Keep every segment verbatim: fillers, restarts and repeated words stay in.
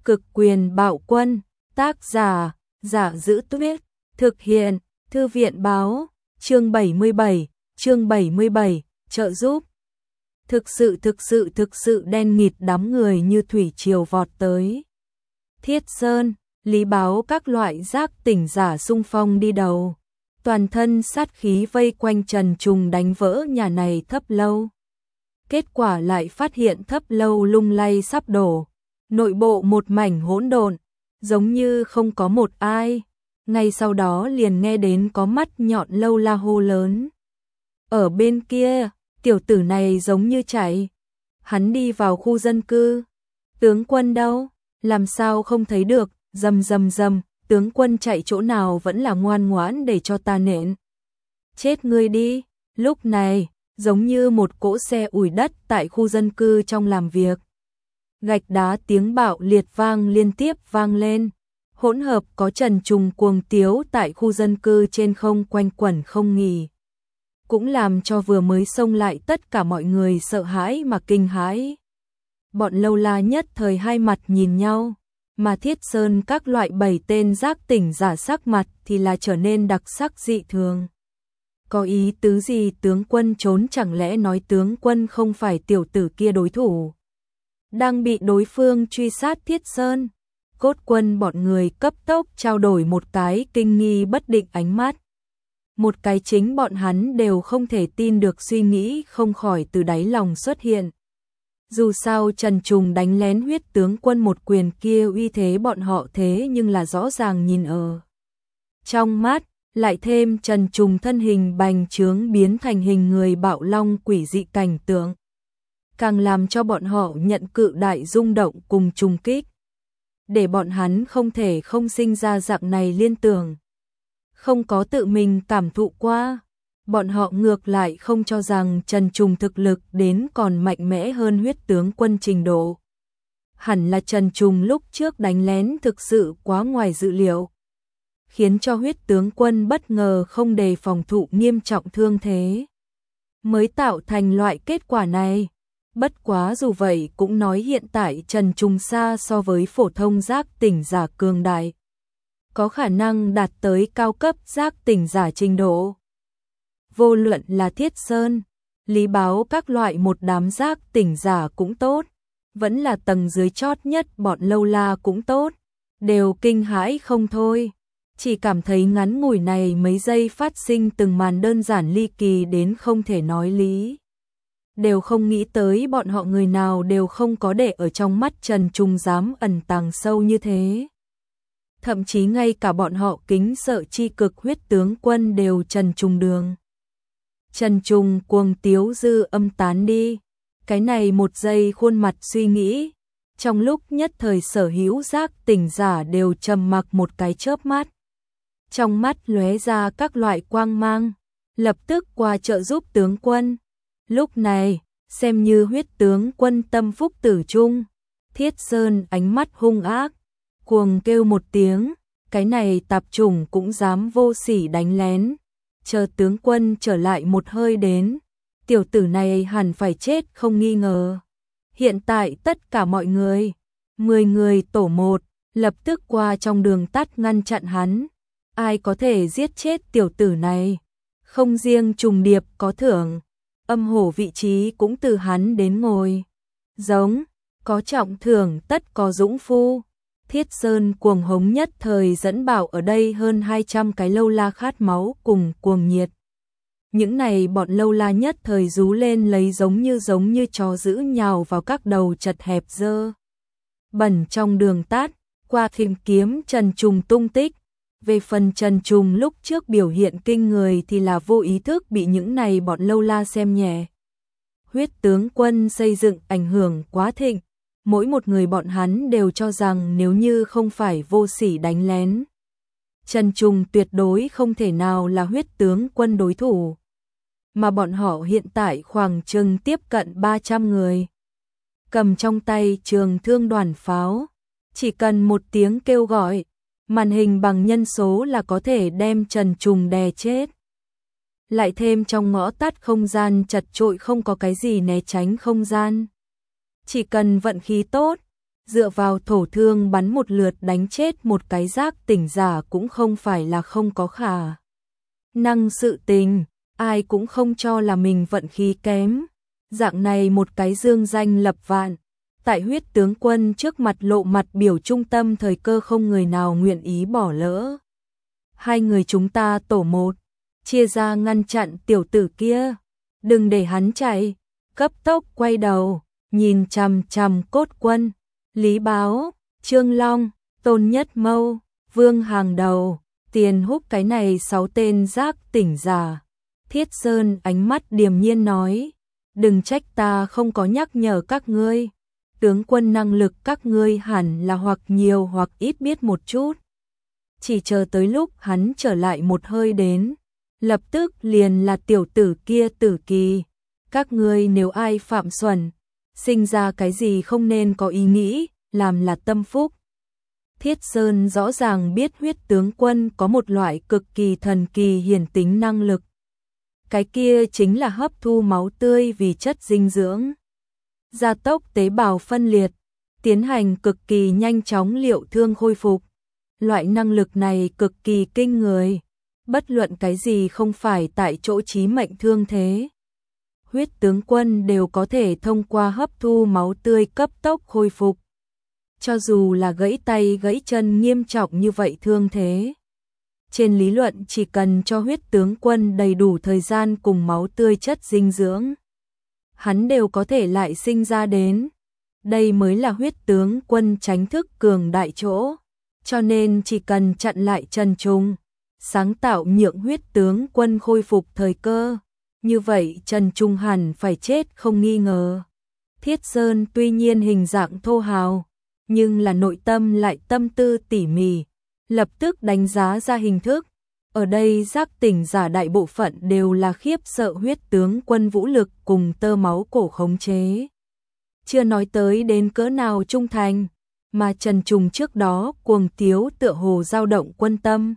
Cực quyền bạo quân, tác giả, Giả Giữ Tuyết, thực hiện, Thư viện báo, chương bảy mươi bảy, chương bảy mươi bảy, trợ giúp. Thực sự thực sự thực sự đen nghịt đám người như thủy triều vọt tới. Thiết Sơn, Lý Báo các loại giác tỉnh giả xung phong đi đầu. Toàn thân sát khí vây quanh Trần Trùng đánh vỡ nhà này Thấp Lâu. Kết quả lại phát hiện Thấp Lâu lung lay sắp đổ. Nội bộ một mảnh hỗn độn, giống như không có một ai. Ngay sau đó liền nghe đến có mắt nhọn Lâu La hô lớn. Ở bên kia, tiểu tử này giống như chạy. Hắn đi vào khu dân cư. Tướng quân đâu? Làm sao không thấy được? Rầm rầm rầm, tướng quân chạy chỗ nào vẫn là ngoan ngoãn để cho ta nện. Chết ngươi đi. Lúc này, giống như một cỗ xe ủi đất tại khu dân cư trong làm việc. Gạch đá tiếng bạo liệt vang liên tiếp vang lên. Hỗn hợp có Trần Trùng cuồng tiếu tại khu dân cư trên không quanh quẩn không nghỉ. Cũng làm cho vừa mới xông lại tất cả mọi người sợ hãi mà kinh hãi. Bọn Lâu La nhất thời hai mặt nhìn nhau, mà Thiết Sơn các loại bảy tên giác tỉnh giả sắc mặt thì là trở nên đặc sắc dị thường. Có ý tứ gì tướng quân trốn, chẳng lẽ nói tướng quân không phải tiểu tử kia đối thủ? Đang bị đối phương truy sát Thiết Sơn. Cốt quân bọn người cấp tốc trao đổi một cái kinh nghi bất định ánh mắt. Một cái chính bọn hắn đều không thể tin được suy nghĩ không khỏi từ đáy lòng xuất hiện. Dù sao Trần Trùng đánh lén huyết tướng quân một quyền kia uy thế bọn họ thế nhưng là rõ ràng nhìn ở trong mắt, lại thêm Trần Trùng thân hình bành trướng biến thành hình người bạo long quỷ dị cảnh tượng. Càng làm cho bọn họ nhận cự đại rung động cùng trùng kích. Để bọn hắn không thể không sinh ra dạng này liên tưởng. Không có tự mình cảm thụ qua, bọn họ ngược lại không cho rằng Trần Trùng thực lực đến còn mạnh mẽ hơn huyết tướng quân trình độ. Hẳn là Trần Trùng lúc trước đánh lén thực sự quá ngoài dự liệu, khiến cho huyết tướng quân bất ngờ không đề phòng thụ nghiêm trọng thương thế, mới tạo thành loại kết quả này. Bất quá dù vậy cũng nói hiện tại Trần Trùng xa so với phổ thông giác tỉnh giả cường đại, có khả năng đạt tới cao cấp giác tỉnh giả trình độ. Vô luận là Thiết Sơn, Lý Báo các loại một đám giác tỉnh giả cũng tốt, vẫn là tầng dưới chót nhất bọn Lâu La cũng tốt, đều kinh hãi không thôi. Chỉ cảm thấy ngắn ngủi này mấy giây phát sinh từng màn đơn giản ly kỳ đến không thể nói lý. Đều không nghĩ tới bọn họ người nào đều không có để ở trong mắt Trần Trùng dám ẩn tàng sâu như thế. Thậm chí ngay cả bọn họ kính sợ chi cực huyết tướng quân đều Trần Trùng đường. Trần Trùng cuồng tiếu dư âm tán đi. Cái này một giây khuôn mặt suy nghĩ. Trong lúc nhất thời sở hữu giác tỉnh giả đều trầm mặc một cái chớp mắt. Trong mắt lóe ra các loại quang mang. Lập tức qua trợ giúp tướng quân. Lúc này, xem như huyết tướng quân tâm phúc tử trung. Thiết Sơn ánh mắt hung ác, cuồng kêu một tiếng, cái này tạp chủng cũng dám vô sỉ đánh lén. Chờ tướng quân trở lại một hơi đến, tiểu tử này hẳn phải chết không nghi ngờ. Hiện tại tất cả mọi người, mười người tổ một, lập tức qua trong đường tắt ngăn chặn hắn. Ai có thể giết chết tiểu tử này? Không riêng trùng điệp có thưởng, âm hổ vị trí cũng từ hắn đến ngồi. Giống, có trọng thưởng tất có dũng phu. Thiết Sơn cuồng hống nhất thời dẫn bảo ở đây hơn hai trăm cái Lâu La khát máu cùng cuồng nhiệt. Những này bọn Lâu La nhất thời rú lên lấy giống như giống như chó dữ nhào vào các đầu chật hẹp dơ bẩn trong đường tát, qua tìm kiếm Trần Trùng tung tích. Về phần Trần Trùng lúc trước biểu hiện kinh người thì là vô ý thức bị những này bọn Lâu La xem nhẹ. Huyết tướng quân xây dựng ảnh hưởng quá thịnh, mỗi một người bọn hắn đều cho rằng nếu như không phải vô sỉ đánh lén, Trần Trùng tuyệt đối không thể nào là huyết tướng quân đối thủ. Mà bọn họ hiện tại khoảng chừng tiếp cận ba trăm người. Cầm trong tay trường thương đoàn pháo, chỉ cần một tiếng kêu gọi, màn hình bằng nhân số là có thể đem Trần Trùng đè chết. Lại thêm trong ngõ tắt không gian chật trội không có cái gì né tránh không gian. Chỉ cần vận khí tốt, dựa vào thổ thương bắn một lượt đánh chết một cái giác tỉnh giả cũng không phải là không có khả năng sự tình, ai cũng không cho là mình vận khí kém. Dạng này một cái dương danh lập vạn, tại huyết tướng quân trước mặt lộ mặt biểu trung tâm thời cơ không người nào nguyện ý bỏ lỡ. Hai người chúng ta tổ một, chia ra ngăn chặn tiểu tử kia, đừng để hắn chạy, cấp tốc quay đầu, nhìn chằm chằm Cốt Quân, Lý Báo, Trương Long, Tôn Nhất Mâu, Vương Hàng Đầu, Tiền Húc cái này sáu tên giác tỉnh giả. Thiết Sơn ánh mắt điềm nhiên nói, đừng trách ta không có nhắc nhở các ngươi, tướng quân năng lực các ngươi hẳn là hoặc nhiều hoặc ít biết một chút. Chỉ chờ tới lúc hắn trở lại một hơi đến, lập tức liền là tiểu tử kia Tử Kỳ. Các ngươi nếu ai phạm xuẩn, sinh ra cái gì không nên có ý nghĩ, làm là tâm phúc. Thiết Sơn rõ ràng biết huyết tướng quân có một loại cực kỳ thần kỳ hiển tính năng lực. Cái kia chính là hấp thu máu tươi vì chất dinh dưỡng, gia tốc tế bào phân liệt, tiến hành cực kỳ nhanh chóng liệu thương khôi phục. Loại năng lực này cực kỳ kinh người, bất luận cái gì không phải tại chỗ chí mệnh thương thế. Huyết tướng quân đều có thể thông qua hấp thu máu tươi cấp tốc khôi phục. Cho dù là gãy tay gãy chân nghiêm trọng như vậy thương thế, trên lý luận chỉ cần cho huyết tướng quân đầy đủ thời gian cùng máu tươi chất dinh dưỡng, hắn đều có thể lại sinh ra đến. Đây mới là huyết tướng quân tránh thức cường đại chỗ. Cho nên chỉ cần chặn lại Trần Trùng, sáng tạo nhượng huyết tướng quân khôi phục thời cơ, như vậy Trần Trùng hẳn phải chết không nghi ngờ. Thiết Sơn tuy nhiên hình dạng thô hào, nhưng là nội tâm lại tâm tư tỉ mỉ, lập tức đánh giá ra hình thức. Ở đây giác tỉnh giả đại bộ phận đều là khiếp sợ huyết tướng quân vũ lực cùng tơ máu cổ khống chế. Chưa nói tới đến cỡ nào trung thành, mà Trần Trùng trước đó cuồng tiếu tựa hồ dao động quân tâm.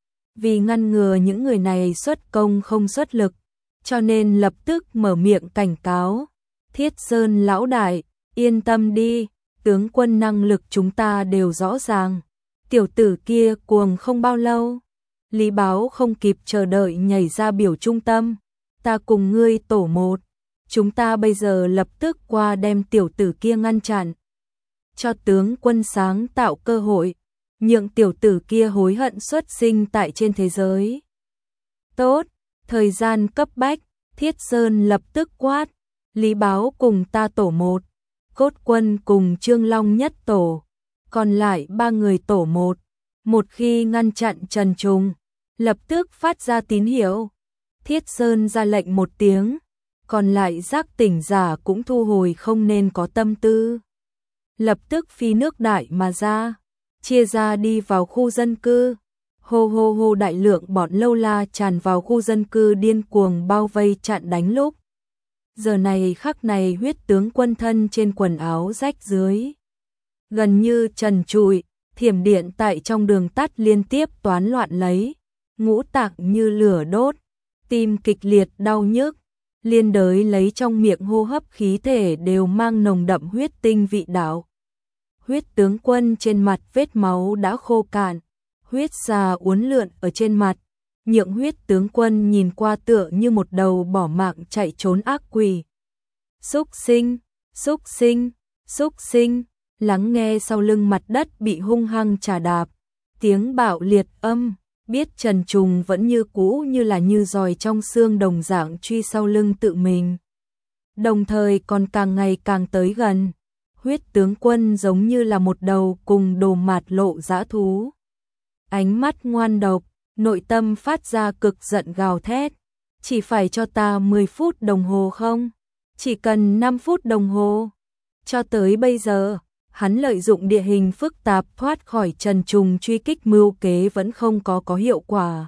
Vì ngăn ngừa những người này xuất công không xuất lực, cho nên lập tức mở miệng cảnh cáo. Thiết Sơn lão đại, yên tâm đi, tướng quân năng lực chúng ta đều rõ ràng. Tiểu tử kia cuồng không bao lâu. Lý Báo không kịp chờ đợi nhảy ra biểu trung tâm. Ta cùng ngươi tổ một. Chúng ta bây giờ lập tức qua đem tiểu tử kia ngăn chặn. Cho tướng quân sáng tạo cơ hội, nhượng tiểu tử kia hối hận xuất sinh tại trên thế giới. Tốt, thời gian cấp bách, Thiết Sơn lập tức quát, Lý Báo cùng ta tổ một, Cốt Quân cùng Trương Long nhất tổ, còn lại ba người tổ một. Một khi ngăn chặn Trần Trùng, lập tức phát ra tín hiệu. Thiết Sơn ra lệnh một tiếng, còn lại giác tỉnh giả cũng thu hồi không nên có tâm tư. Lập tức phi nước đại mà ra, chia ra đi vào khu dân cư. Hô hô hô, đại lượng bọn lâu la tràn vào khu dân cư điên cuồng bao vây chặn đánh lúc. Giờ này khắc này huyết tướng quân thân trên quần áo rách dưới, gần như trần trụi, thiểm điện tại trong đường tắt liên tiếp toán loạn lấy, ngũ tạng như lửa đốt, tim kịch liệt đau nhức, liên đới lấy trong miệng hô hấp khí thể đều mang nồng đậm huyết tinh vị đạo. Huyết tướng quân trên mặt vết máu đã khô cạn, huyết già uốn lượn ở trên mặt, nhượng huyết tướng quân nhìn qua tựa như một đầu bỏ mạng chạy trốn ác quỷ. Xúc sinh, xúc sinh, xúc sinh, lắng nghe sau lưng mặt đất bị hung hăng trà đạp, tiếng bạo liệt âm, biết Trần Trùng vẫn như cũ như là như giòi trong xương đồng dạng truy sau lưng tự mình. Đồng thời còn càng ngày càng tới gần, huyết tướng quân giống như là một đầu cùng đồ mạt lộ dã thú. Ánh mắt ngoan độc, nội tâm phát ra cực giận gào thét. Chỉ phải cho ta mười phút đồng hồ không? Chỉ cần năm phút đồng hồ. Cho tới bây giờ, hắn lợi dụng địa hình phức tạp thoát khỏi Trần Trùng truy kích mưu kế vẫn không có có hiệu quả.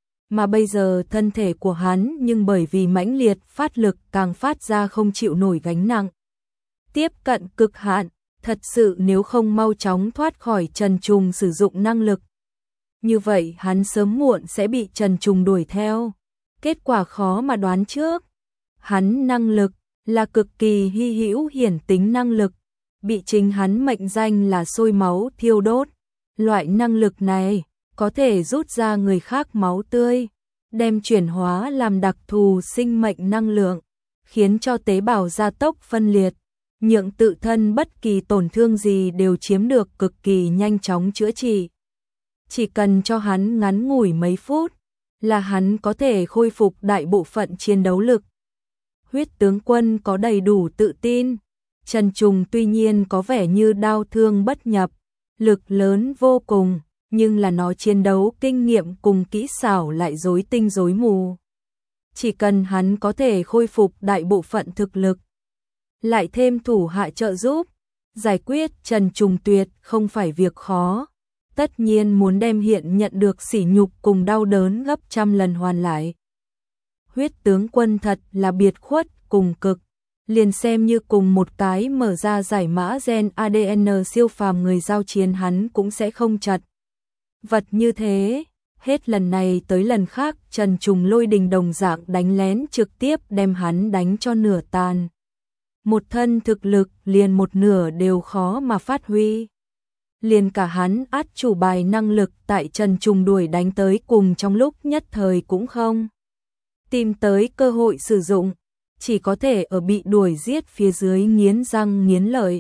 Mà bây giờ thân thể của hắn nhưng bởi vì mãnh liệt phát lực càng phát ra không chịu nổi gánh nặng. Tiếp cận cực hạn, thật sự nếu không mau chóng thoát khỏi Trần Trùng sử dụng năng lực. Như vậy hắn sớm muộn sẽ bị Trần Trùng đuổi theo. Kết quả khó mà đoán trước. Hắn năng lực là cực kỳ hy hữu hiển tính năng lực, bị chính hắn mệnh danh là sôi máu thiêu đốt. Loại năng lực này có thể rút ra người khác máu tươi, đem chuyển hóa làm đặc thù sinh mệnh năng lượng, khiến cho tế bào gia tốc phân liệt, nhượng tự thân bất kỳ tổn thương gì đều chiếm được cực kỳ nhanh chóng chữa trị. Chỉ cần cho hắn ngắn ngủi mấy phút, là hắn có thể khôi phục đại bộ phận chiến đấu lực. Huyết tướng quân có đầy đủ tự tin, Trần Trùng tuy nhiên có vẻ như đao thương bất nhập, lực lớn vô cùng, nhưng là nó chiến đấu kinh nghiệm cùng kỹ xảo lại rối tinh rối mù. Chỉ cần hắn có thể khôi phục đại bộ phận thực lực, lại thêm thủ hạ trợ giúp, giải quyết Trần Trùng tuyệt không phải việc khó. Tất nhiên muốn đem hiện nhận được sỉ nhục cùng đau đớn gấp trăm lần hoàn lại. Huyết tướng quân thật là biệt khuất cùng cực, liền xem như cùng một cái mở ra giải mã gen a đê en siêu phàm người giao chiến hắn cũng sẽ không chật vật như thế. Hết lần này tới lần khác Trần Trùng lôi đình đồng dạng đánh lén trực tiếp đem hắn đánh cho nửa tàn. Một thân thực lực liền một nửa đều khó mà phát huy. Liền cả hắn át chủ bài năng lực tại Trần Trùng đuổi đánh tới cùng trong lúc nhất thời cũng không tìm tới cơ hội sử dụng, chỉ có thể ở bị đuổi giết phía dưới nghiến răng nghiến lợi.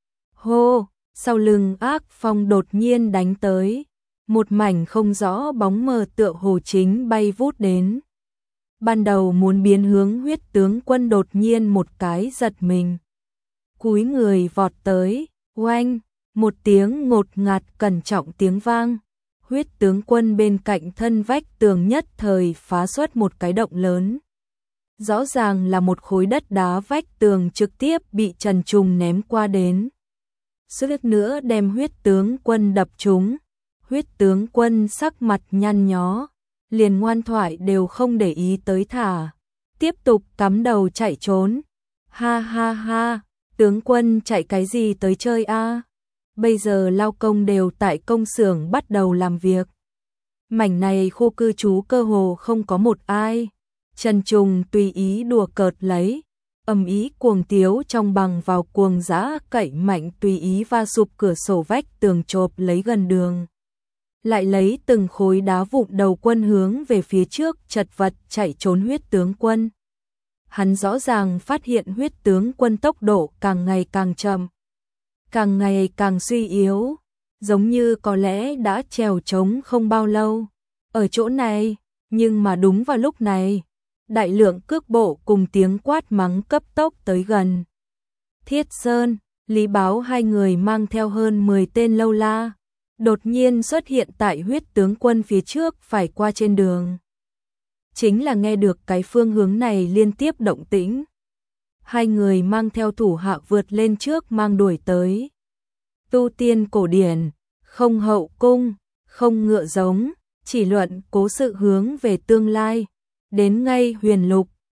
Hô, sau lưng ác phong đột nhiên đánh tới, một mảnh không rõ bóng mờ tựa hồ chính bay vút đến. Ban đầu muốn biến hướng huyết tướng quân đột nhiên một cái giật mình, cúi người vọt tới, oanh, một tiếng ngột ngạt cẩn trọng tiếng vang, huyết tướng quân bên cạnh thân vách tường nhất thời phá xuất một cái động lớn. Rõ ràng là một khối đất đá vách tường trực tiếp bị Trần Trùng ném qua đến. Suýt nữa đem huyết tướng quân đập trúng. Huyết tướng quân sắc mặt nhăn nhó, liền ngoan thoại đều không để ý tới thả, tiếp tục cắm đầu chạy trốn. Ha ha ha, tướng quân chạy cái gì tới chơi a? Bây giờ lao công đều tại công xưởng bắt đầu làm việc. Mảnh này khu cư trú cơ hồ không có một ai. Trần Trùng tùy ý đùa cợt lấy, ầm ý cuồng tiếu trong bằng vào cuồng dã cậy mạnh tùy ý va sụp cửa sổ vách tường chộp lấy gần đường. Lại lấy từng khối đá vụn đầu quân hướng về phía trước chật vật chạy trốn huyết tướng quân. Hắn rõ ràng phát hiện huyết tướng quân tốc độ càng ngày càng chậm, càng ngày càng suy yếu, giống như có lẽ đã trèo trống không bao lâu. Ở chỗ này, nhưng mà đúng vào lúc này, đại lượng cước bộ cùng tiếng quát mắng cấp tốc tới gần. Thiết Sơn, Lý Báo hai người mang theo hơn mười tên lâu la, đột nhiên xuất hiện tại huyết tướng quân phía trước phải qua trên đường. Chính là nghe được cái phương hướng này liên tiếp động tĩnh. Hai người mang theo thủ hạ vượt lên trước mang đuổi tới. Tu tiên cổ điển, không hậu cung, không ngựa giống, chỉ luận cố sự hướng về tương lai. Đến ngay huyền lục,